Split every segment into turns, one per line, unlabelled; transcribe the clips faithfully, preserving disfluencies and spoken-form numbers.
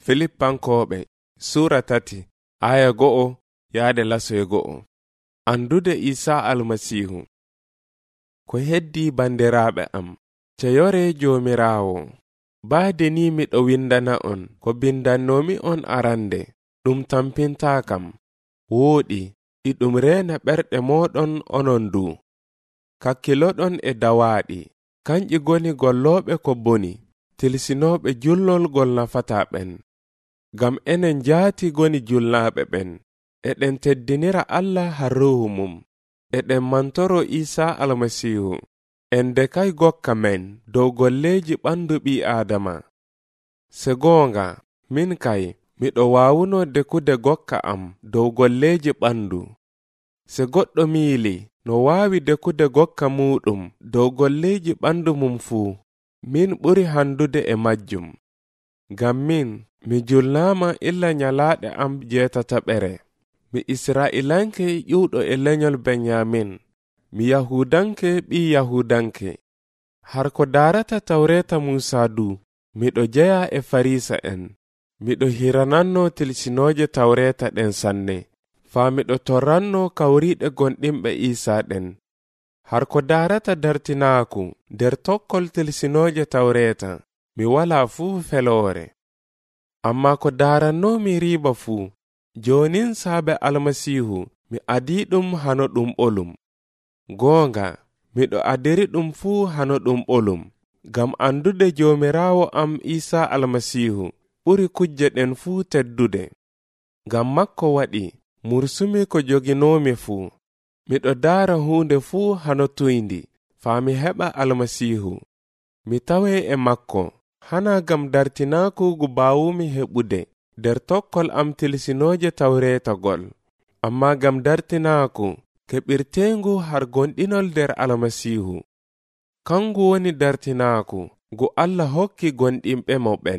Filippankoɓe Sura tati aya go'o yaade lasoye go'o. Andude Isa almasihu. Ko heddi bandiraɓe am, ceyore jomirawo. Baade ni miɗo windana on ko bindannomi on arande, ɗum tampinta kam. Woɗi iɗum rena ɓerɗe moɗon onon du. Kakkiloɗon e dawaɗi, kanƴi goni golloɓe ko boni, tilsinoɓe jullol gol nafata ɓen. Gam enen jaati goni julnaɓe ɓen, eɗen teddinira Allah har ruhu mum, eɗen mantoro Isa almasihu, en dekay gokka men dow golleji ɓandu ɓi Adama. Se gonga, min kay, miɗo wawuno dekude gokka am dow golleji ɓandu. Se goɗɗo miili, no wawi dekude gokka muɗum dow golleji ɓandu mum fuu, min ɓuri handude e majjum. Gam min, mi julnama illa nyalaɗe am jeetataɓere. Mi Isra'ilanke ƴuwɗo e lenyol Benyamin, mi Yahudanke ɓi Yahudanke. Har ko darata tawreta Musa du, miɗo jeya e Farisa en. Miɗo hirananno tilsinoje tawreta ɗen sanne, faa miɗo torranno kawriɗe gonɗimɓe Isa ɗen. Har ko darata dartinaaku nder tokkol tilsinoje tawreta, mi wala fuu felore. Amma ko darannomi riba fuu, jonin saabe almasihu mi adi ɗum hano ɗum ɓolum. Gonga, miɗo adiri ɗum fuu hano ɗum ɓolum, gam andude jomirawo am Isa almasihu ɓuri kujje ɗen fuu teddude. Gam makko waɗi mursumi ko joginomi fuu. Miɗo dara hunde fuu hano tuyndi, faa mi heɓa almasihu. Mi tawe e makko, hana gam dartinaku gu bawumi heɓude der tokkol am tilsinoje tawreta gol, amma gam dartinaku keɓirtengu har gonɗinol der almasihu. Kangu woni dartinaku gu Allah hokki gonɗinɓe mo ɓen.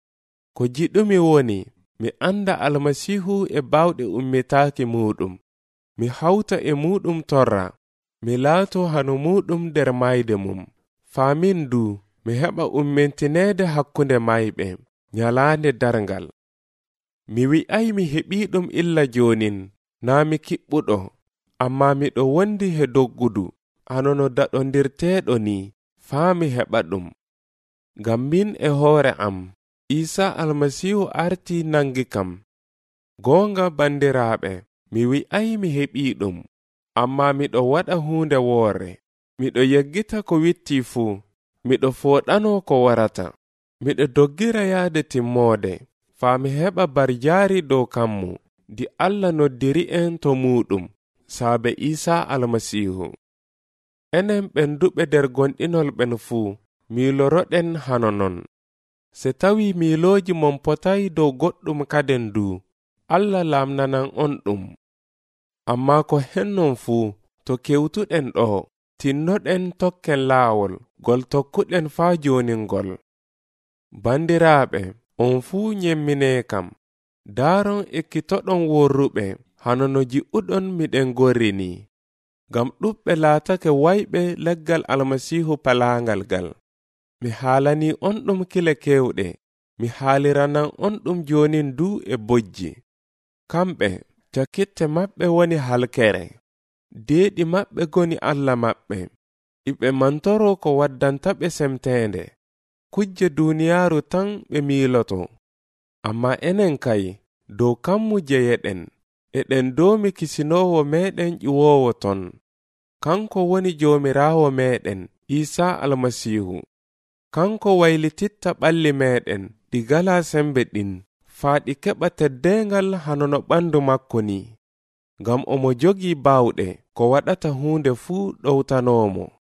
Ko jiɗumi woni, mi anda almasihu e bawɗe ummitaki muɗum, mi hawta e muɗum torra, mi laato hano muɗum der mayde mum, faamin du mi heɓa ummentinede hakkunde mayɓe nyalande darngal. Mi wi'ay mi heɓi ɗum illa jonin, naa mi kiɓɓuɗo, amma miɗo wondi he doggudu, hano no daɗondirteɗo ni, faa mi heɓa ɗum. Gam min e hoore am, Isa almasihu arti nangi kam. Gonga bandiraɓe, mi wi'ay mi heɓi ɗum, amma miɗo waɗa hunde woore. Miɗo yeggita ko witti fuu, miɗo foɗano ko warata. Miɗo doggira yaade timmode, faa mi heɓa barjaari dow kammu, di Allah noddiri en to muɗum, saabe Isa almasihu. Enen ɓenduɓe der gonɗinol ɓen fuu, miiloroɗen hano non. Se tawi miiloji mon potay dow goɗɗum kaden du, Allah lamnanan on ɗum. Amma ko hennon fuu, to kewtuɗen ɗo, tinnoɗen tokken laawol, gol tokkuɗen faa joningol. Bandiraɓe, on fuu nyemmine kam, daron ekkitoɗon worruɓe, hano no ji'uɗon miɗen gorrini. Gam ɗuɓɓe laatake wayɓe leggal almasihu palangal gal. Mi haalani on ɗum kile kewɗe, mi haaliranan on ɗum jonin du e bojji. Kamɓe, cakitte maɓɓe woni halkere, deeɗi maɓɓe goni Allah maɓɓe, iɓe mantoro ko waddantaɓe semtende, kujje duniyaaru tan ɓe miiloto. Amma enen kay, dow kammu jeyeɗen, eɗen domi kisinowo meɗen ƴiwowo ton. Kanko woni jomirawo meɗen, Isa almasihu. Kanko waylititta ɓalli meɗen ɗi gala sembe ɗin, faa ɗi keɓa teddengal hano no ɓandu makko ni. Gam omo jogi bawɗe ko waɗata hunde fuu ɗowtanomo.